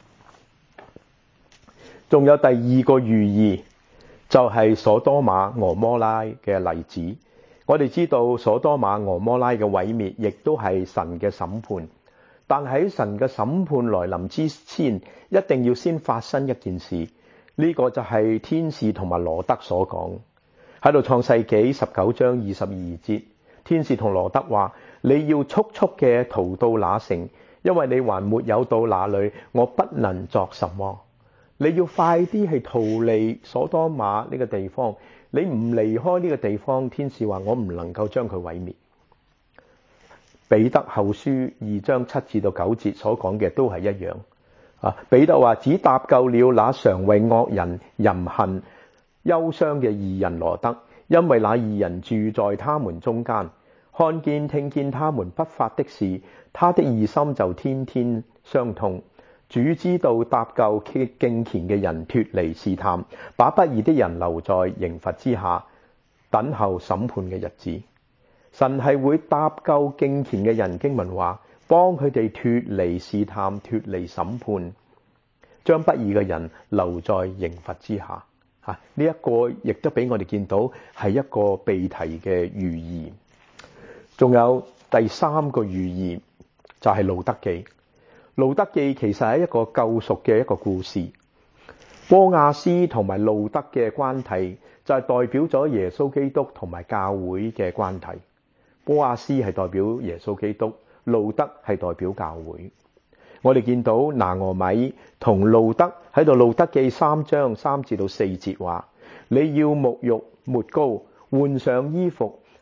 仲有第二個寓意，就係所多瑪俄摩拉嘅例子。我哋知道所多瑪俄摩拉嘅毀滅亦都係神嘅審判，但喺神嘅審判來臨之前，一定要先發生一件事。呢個就係天使同埋羅德所講。喺度創世紀十九章二十二節，天使同羅德話：你要速速嘅逃到那城，因為你還沒有到那裏，我不能作什麼。你要快啲去逃離所多瑪呢個地方，你唔離開呢個地方，天使話我唔能夠將佢毀滅。彼得後書二章七至到九節所講嘅都係一樣。啊，彼得話：只搭救了那常為惡人淫恨憂傷嘅義人羅德，因為那義人住在他們中間，看見聽見他們不法的事，他的義心就天天傷痛。主知道搭救敬虔嘅人脫離試探，把不義的人留在刑罰之下，等候審判嘅日子。神係會搭救敬虔嘅人，經文話幫佢哋脫離試探、脫離審判，將不義嘅人留在刑罰之下。吓，呢一個亦都俾我哋見到係一個被提嘅寓意。仲有第三個寓意就係路得記。路得記其實係一個救贖嘅一個故事。波亞斯同埋路得嘅關係就係代表咗耶穌基督同埋教會嘅關係。波亞斯係代表耶穌基督，路得係代表教會。我哋見到拿俄米同路得喺度，路得記三章三至到四節話：你要沐浴抹膏，換上衣服，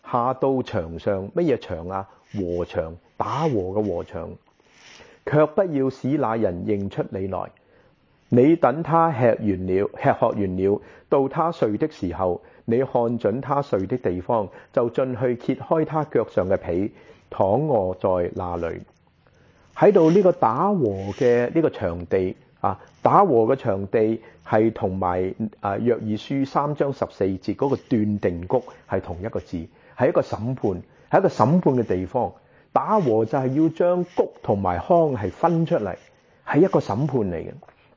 下到場上，乜嘢場啊？禾場，打禾嘅禾場，卻不要使那人認出你來。你等他吃完了，吃喝完了，到他睡的時候，你看準他睡的地方，就進去揭開他腳上嘅被，躺臥在那裏。喺度呢個打禾嘅呢個場地啊，打禾嘅場地係同埋啊約珥書三章十四節嗰個斷定谷係同一個字，係一個審判，係一個審判嘅地方。打禾就係要將谷同埋糠係分出嚟，係一個審判嚟嘅。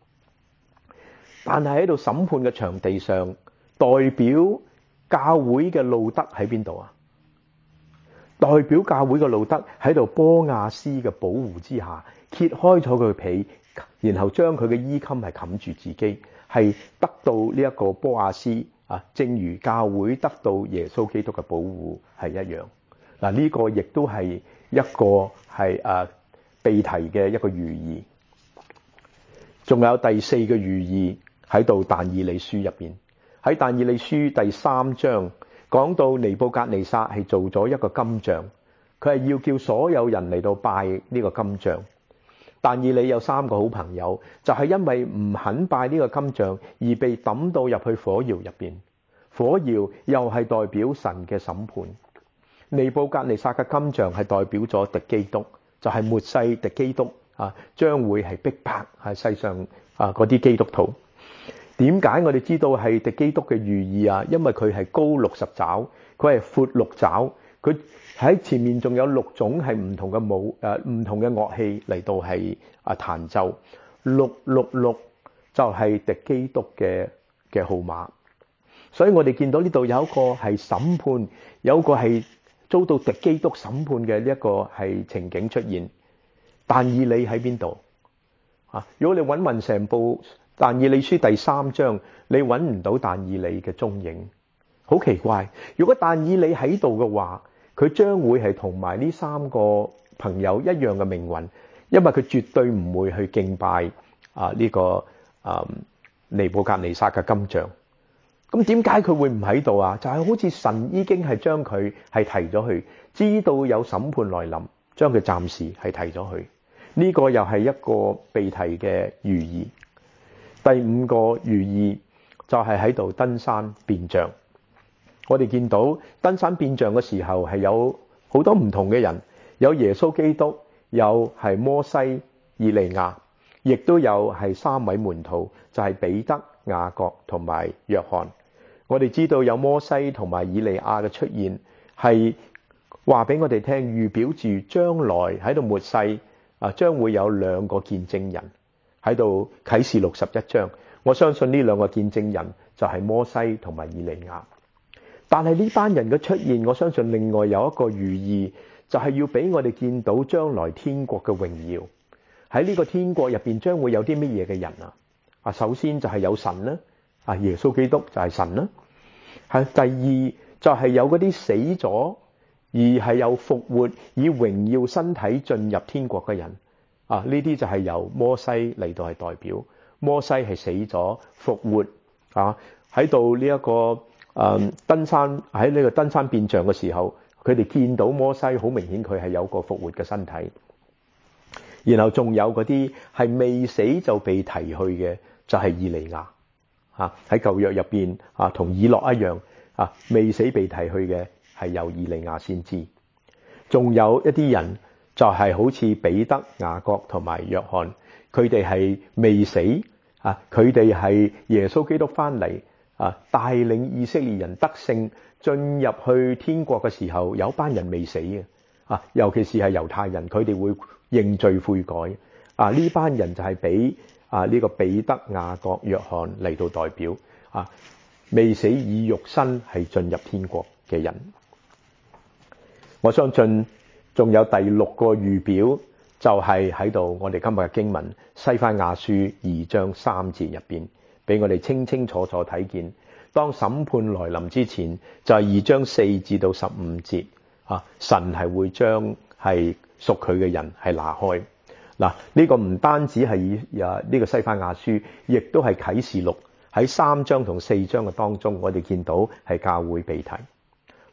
但係喺度審判嘅場地上，代表教會嘅路德喺邊度啊？代表教會嘅路德喺度波亞斯嘅保護之下，揭開咗佢嘅被，然後將佢嘅衣襟係冚住自己，係得到呢一個波亞斯啊，正如教會得到耶穌基督嘅保護係一樣。嗱，呢個亦都係一個係誒被提嘅一個寓意。仲有第四個寓意喺度但以理書入邊，喺但以理書第三章講到尼布甲尼撒係做咗一個金像，佢係要叫所有人嚟到拜呢個金像。但以理有三個好朋友，就係因為唔肯拜呢個金像而被抌到入去火窯入邊。火窯又係代表神嘅審判。尼布甲尼撒嘅金像係代表咗敵基督，就係末世敵基督啊，將會係逼迫喺世上啊嗰啲基督徒。點解我哋知道係敵基督嘅寓意啊？因為佢係高六十肘，佢係闊六肘，佢喺前面仲有六種係唔同嘅舞誒唔同嘅樂器嚟到係啊彈奏。六六六就係敵基督嘅嘅號碼。所以我哋見到呢度有一個係審判，有一個係遭到敵基督審判嘅呢一個係情景出現。但以理喺邊度啊？如果你揾勻成部但以理書第三章，你揾唔到但以理嘅蹤影，好奇怪。如果但以理喺度嘅話，佢將會係同埋呢三個朋友一樣嘅命運，因為佢絕對唔會去敬拜啊呢個啊尼布甲尼撒嘅金像。咁點解佢會唔喺度啊？就係好似神已經係將佢係提咗去，知道有審判來臨，將佢暫時係提咗去。呢個又係一個被提嘅寓意。第五個寓意就係喺度登山變像。我哋見到登山變像嘅時候係有好多唔同嘅人，有耶穌基督，有係摩西、以利亞，亦都有係三位門徒，就係彼得、雅各同埋約翰。我哋知道有摩西同埋以利亞嘅出現，係話俾我哋聽，預表住將來喺度末世啊，將會有兩個見證人喺度。啟示錄十一章，我相信呢兩個見證人就係摩西同埋以利亞。但係呢班人嘅出現，我相信另外有一個寓意，就係要俾我哋見到將來天國嘅榮耀。喺呢個天國入邊將會有啲乜嘢嘅人啊？啊，首先就係有神啦，啊耶穌基督就係神啦。係第二就係有嗰啲死咗而係有復活，以榮耀身體進入天國嘅人。啊，呢啲就係由摩西嚟到係代表。摩西係死咗復活啊，喺度呢一個誒登山，喺呢個登山變像嘅時候，佢哋見到摩西，好明顯佢係有個復活嘅身體。然後仲有嗰啲係未死就被提去嘅，就係以利亞啊，喺舊約入邊啊，同以諾一樣啊，未死被提去嘅係有以利亞先知。仲有一啲人就係好似彼得、雅各同埋約翰，佢哋係未死啊，佢哋係耶穌基督翻嚟啊，帶領以色列人得勝進入去天國嘅時候，有班人未死嘅啊，尤其是係猶太人，佢哋會認罪悔改啊，呢班人就係俾啊呢個彼得、雅各、約翰嚟到代表啊，未死以肉身係進入天國嘅人。我相信仲有第六個預表，就係喺度我哋今日嘅經文西番雅書二章三節入邊，俾我哋清清楚楚睇見，當審判來臨之前，就係二章四至到十五節啊，神係會將係屬佢嘅人係拿開。嗱，呢個唔單止係啊呢個西番雅書，亦都係啟示錄喺三章同四章嘅當中，我哋見到係教會被提。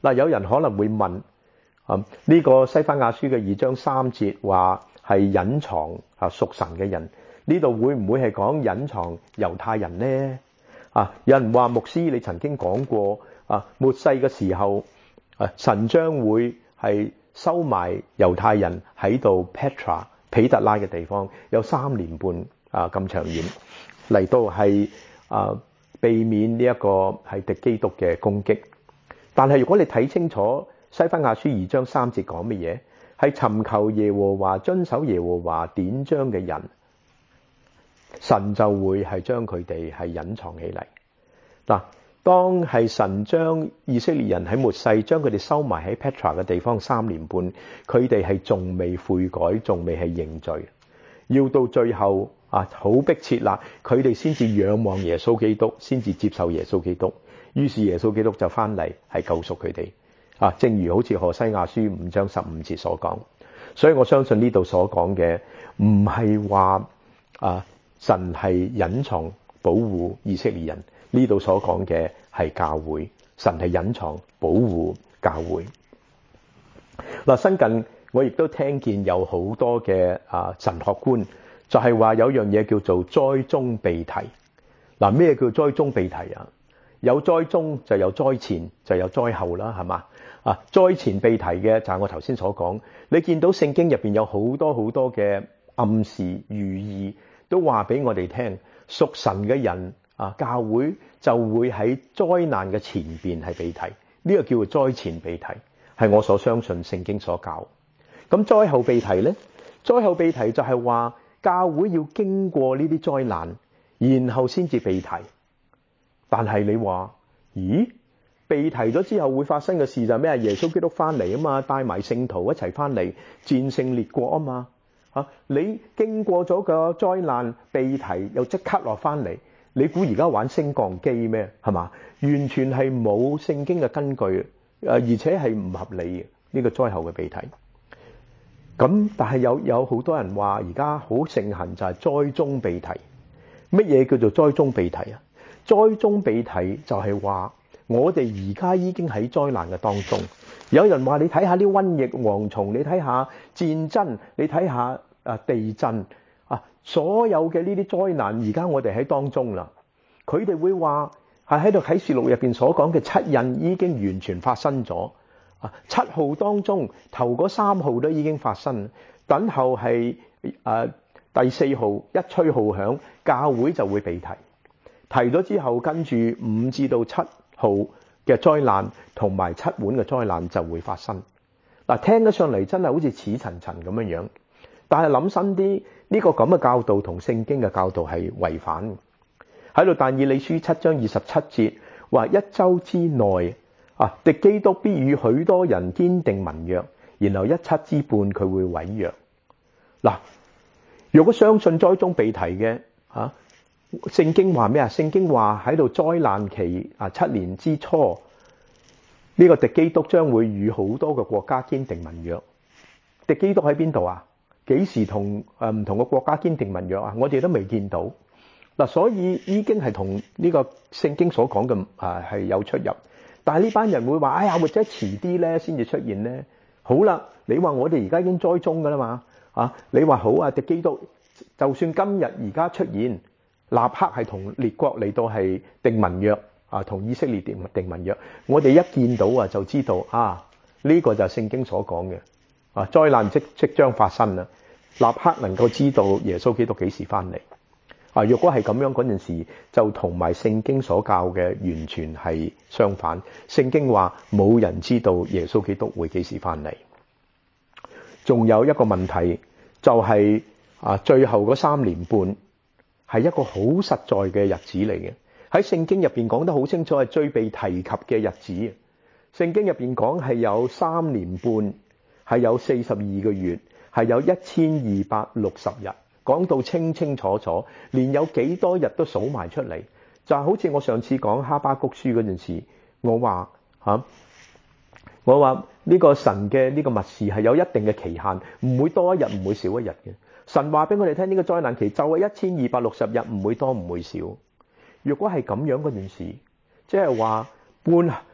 嗱，有人可能會問啊，呢個西番雅書嘅二章三節話係隱藏啊屬神嘅人，呢度會唔會係講隱藏猶太人呢？啊，有人話牧師你曾經講過啊，末世嘅時候啊，神將會係收埋猶太人喺度 Petra 彼特拉嘅地方，有三年半啊咁長遠嚟到係啊避免呢一個係敵基督嘅攻擊。但係如果你睇清楚西番雅書二章三節講乜嘢，係尋求耶和華、遵守耶和華典章嘅人，神就會係將佢哋係隱藏起嚟。嗱，當係神將以色列人喺末世將佢哋收埋喺 Petra 嘅地方三年半，佢哋係仲未悔改，仲未係認罪，要到最後啊好迫切啦，佢哋先至仰望耶穌基督，先至接受耶穌基督。於是耶穌基督就翻嚟係救贖佢哋啊，正如好似何西阿書五章十五節所講。所以我相信呢度所講嘅唔係話啊神係隱藏保護以色列人，呢度所講嘅係教會，神係隱藏保護教會。嗱，新近我亦都聽見有好多嘅啊神學觀就係話有樣嘢叫做災中被提。嗱，咩叫災中被提啊？有災中就有災前就有災後啦，係嘛？啊，災前被提嘅就係我頭先所講，你見到聖經入邊有好多好多嘅暗示寓意，都話俾我哋聽，屬神嘅人啊，教會就會喺災難嘅前邊係被提，呢個叫做災前被提，係我所相信聖經所教。咁災後被提呢？災後被提就係話教會要經過呢啲災難，然後先至被提。但係你話，咦？被提咗之後會發生嘅事就係咩啊？耶穌基督翻嚟啊嘛，帶埋聖徒一齊翻嚟戰勝列國啊嘛。啊，你經過咗個災難被提，又即刻落翻嚟，你估而家玩升降機咩？係嘛？完全係冇聖經嘅根據，誒，而且係唔合理嘅呢個災後嘅被提。咁但係有有好多人話而家好盛行就係災中被提。乜嘢叫做災中被提啊？災中被提就係話我哋而家已經喺災難嘅當中。有人話你睇下啲瘟疫蝗蟲，你睇下戰爭，你睇下啊地震啊，所有嘅呢啲災難而家我哋喺當中啦。佢哋會話係喺度啟示錄入邊所講嘅七印已經完全發生咗啊。七號當中頭嗰三號都已經發生，等候係誒第四號一吹號響，教會就會被提。提咗之後，跟住五至到七號嘅災難同埋七碗嘅災難就會發生。嗱，聽得上嚟真係好似似層層咁樣樣，但係諗深啲，呢個咁嘅教導同聖經嘅教導係違反嘅。喺度但以理書七章二十七節話：一周之內啊，敵基督必與許多人堅定盟約，然後一七之半佢會毀約。嗱，如果相信災中被提嘅啊。聖經話咩啊？聖經話喺度災難期啊，七年之初，呢個敵基督將會與好多個國家堅定盟約。敵基督喺邊度啊？幾時同誒唔同嘅國家堅定盟約啊？我哋都未見到嗱，所以已經係同呢個聖經所講嘅啊係有出入。但係呢班人會話：哎呀，或者遲啲咧先至出現咧。好啦，你話我哋而家已經災中噶啦嘛？啊，你話好啊，敵基督就算今日而家出現。立刻係同列國嚟到係定盟約啊，同以色列定定盟約。我哋一見到啊，就知道啊，呢個就係聖經所講嘅啊，災難即即將發生啦。立刻能夠知道耶穌基督幾時翻嚟啊？若果係咁樣嗰陣時，就同埋聖經所教嘅完全係相反。聖經話冇人知道耶穌基督會幾時翻嚟。仲有一個問題就係啊，最後嗰三年半。係一個好實在嘅日子嚟嘅，喺聖經入邊講得好清楚，係最被提及嘅日子。聖經入邊講係有三年半，係有四十二個月，係有一千二百六十日，講到清清楚楚，連有幾多日都數埋出嚟。就係好似我上次講哈巴谷書嗰陣時，我話吓、啊，我話呢個神嘅呢個默示係有一定嘅期限，唔會多一日，唔會少一日嘅。神話俾我哋聽，呢個災難期就係一千二百六十日，唔會多唔會少。若果係咁樣嗰件事，即係話半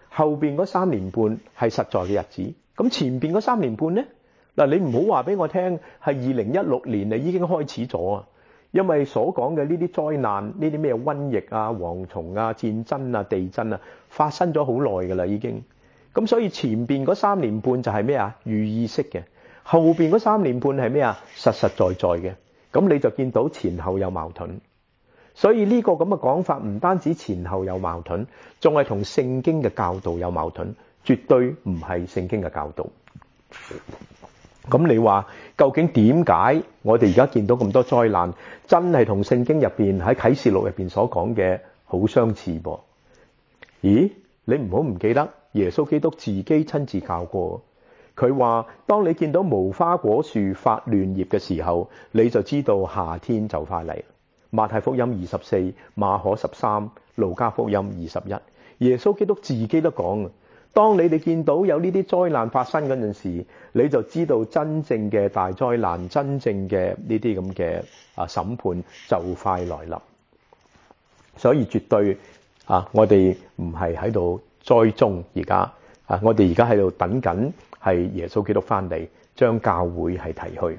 後邊嗰三年半係實在嘅日子。咁前邊嗰三年半呢？嗱，你唔好話俾我聽係二零一六年啊已經開始咗啊，因為所講嘅呢啲災難，呢啲咩瘟疫啊、蝗蟲啊、戰爭啊、地震啊，發生咗好耐㗎啦已經。咁所以前邊嗰三年半就係咩啊？預意識嘅，後邊嗰三年半係咩啊？實實在在嘅。咁你就見到前後有矛盾。所以呢個咁嘅講法唔單止前後有矛盾，仲係同聖經嘅教導有矛盾，絕對唔係聖經嘅教導。咁你話究竟點解我哋而家見到咁多災難，真係同聖經入邊喺啟示錄入邊所講嘅好相似噃？咦？你唔好唔記得耶穌基督自己親自教過，佢話當你見到無花果樹發嫩葉嘅時候，你就知道夏天就快嚟。馬太福音二十四，馬可十三，路加福音二十一，耶穌基督自己都講，當你哋見到有呢啲災難發生嗰陣時，你就知道真正嘅大災難，真正嘅呢啲咁嘅啊審判就快來臨。所以絕對啊，我哋唔係喺度災中，而家啊，我哋而家喺度等緊係耶穌基督翻嚟，將教會係提去。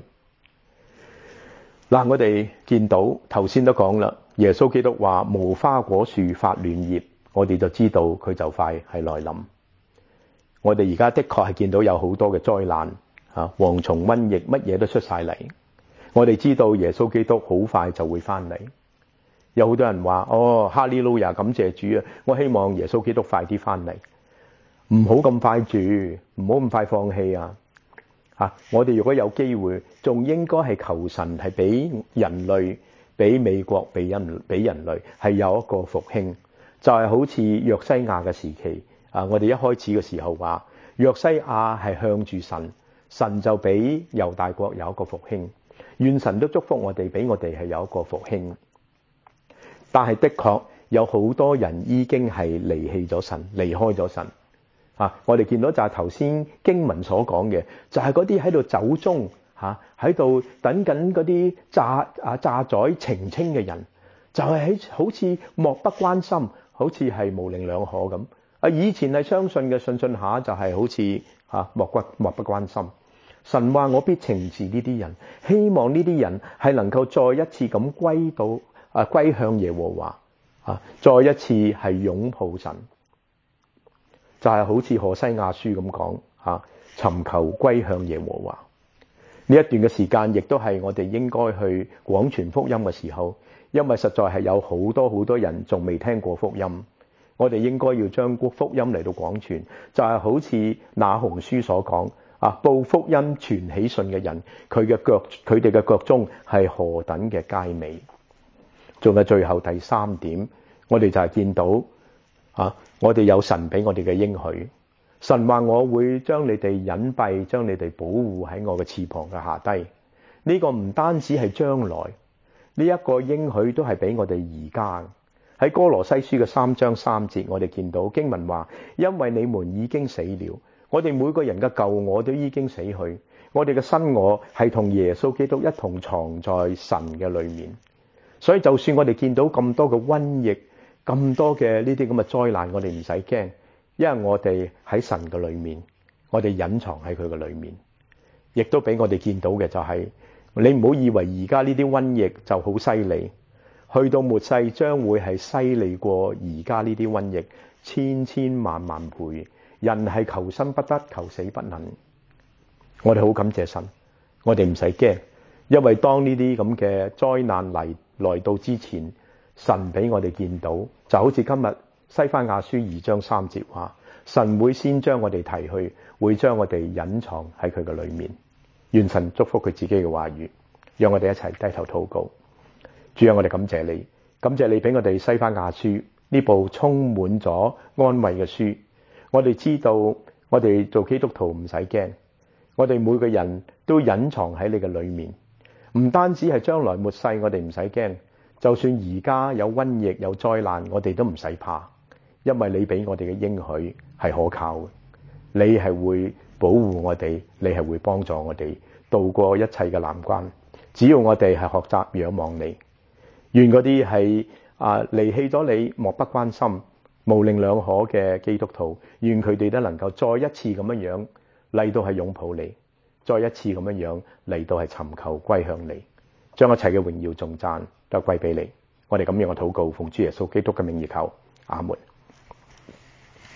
嗱，我哋見到頭先都講啦，耶穌基督話無花果樹發嫩葉，我哋就知道佢就快係來臨。我哋而家的確係見到有好多嘅災難，啊，蝗蟲、瘟疫，乜嘢都出晒嚟。我哋知道耶穌基督好快就會翻嚟。有好多人話：哦，哈利路亞，感謝主啊！我希望耶穌基督快啲翻嚟，唔好咁快住，唔好咁快放棄啊！啊！我哋如果有機會，仲應該係求神係俾人類、俾美國、俾人、俾人類係有一個復興，就係好似約西亞嘅時期啊！我哋一開始嘅時候話，約西亞係向住神，神就俾猶大國有一個復興。願神都祝福我哋，俾我哋係有一個復興。但係的確有好多人已經係離棄咗神，離開咗神。啊！我哋見到就係頭先經文所講嘅，就係嗰啲喺度走中嚇，喺度等緊嗰啲詐啊詐宰澄清嘅人，就係喺好似漠不關心，好似係模棱兩可咁。啊！以前係相信嘅，信信下就係好似嚇漠不漠不關心。神話我必懲治呢啲人，希望呢啲人係能夠再一次咁歸到啊歸向耶和華啊，再一次係擁抱神。就係好似何西亞書咁講嚇，尋求歸向耶和華。呢一段嘅時間，亦都係我哋應該去廣傳福音嘅時候，因為實在係有好多好多人仲未聽過福音，我哋應該要將福音嚟到廣傳。就係好似那鴻書所講啊，報福音傳喜信嘅人，佢嘅腳，佢哋嘅腳蹤係何等嘅佳美。仲有最後第三點，我哋就係見到。啊！我哋有神俾我哋嘅應許，神話我會將你哋隱蔽，將你哋保護喺我嘅翅膀嘅下低。呢個唔單止係將來，呢一個應許都係俾我哋而家。喺哥羅西書嘅三章三節，我哋見到經文話：因為你們已經死了，我哋每個人嘅舊我都已經死去，我哋嘅新我係同耶穌基督一同藏在神嘅裏面。所以就算我哋見到咁多嘅瘟疫，咁多嘅呢啲咁嘅災難，我哋唔使驚，因為我哋喺神嘅裏面，我哋隱藏喺佢嘅裏面，亦都俾我哋見到嘅就係、是，你唔好以為而家呢啲瘟疫就好犀利，去到末世將會係犀利過而家呢啲瘟疫千千萬萬倍。人係求生不得，求死不能。我哋好感謝神，我哋唔使驚，因為當呢啲咁嘅災難嚟來到之前，神俾我哋見到，就好似今日西番雅書二章三節話，神會先將我哋提去，會將我哋隱藏喺佢嘅裏面。願神祝福佢自己嘅話語，讓我哋一齊低頭禱告。主啊，我哋感謝你，感謝你俾我哋西番雅書呢部充滿咗安慰嘅書。我哋知道，我哋做基督徒唔使驚，我哋每個人都隱藏喺你嘅裏面。唔單止係將來末世，我哋唔使驚。就算而家有瘟疫有災難，我哋都唔使怕，因為你俾我哋嘅應許係可靠嘅，你係會保護我哋，你係會幫助我哋渡過一切嘅難關。只要我哋係學習仰望你，願嗰啲係啊離棄咗你漠不關心模棱兩可嘅基督徒，願佢哋都能夠再一次咁樣樣嚟到係擁抱你，再一次咁樣樣嚟到係尋求歸向你，將一切嘅榮耀頌讚都歸俾你。我哋咁樣嘅禱告，奉主耶穌基督嘅名而求，阿門。